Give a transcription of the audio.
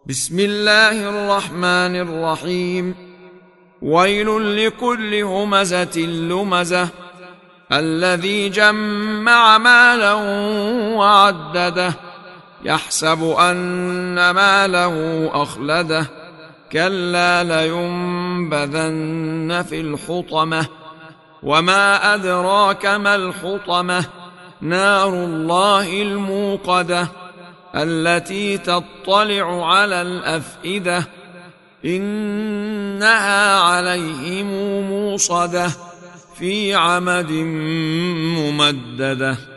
بسم الله الرحمن الرحيم. ويل لكل همزة لمزة الذي جمع مالا وعدده يحسب أن ماله أخلده كلا لينبذن في الحطمة وما أدراك ما الحطمة نار الله الموقدة التي تطلع على الأفئدة إنها عليهم موصدة في عمد ممددة.